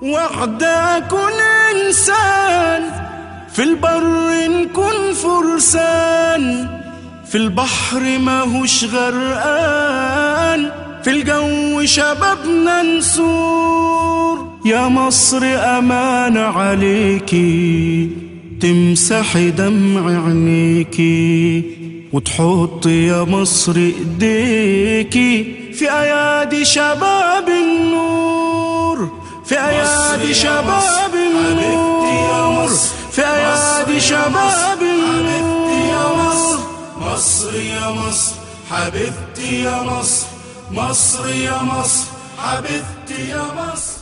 وحدة كن إنسان، في البر نكون فرسان، في البحر ماهوش غرقان، في الجو شبابنا نسور. يا مصر أمان عليكي، تمسحي دمع عينيكي، وتحط يا مصر ايديكي في ايادي شباب النور، في ايادي شباب النور، في ايادي شباب النور. مصر يا مصر حبيبتي يا مصر، مصر يا مصر حبيبتي يا مصر.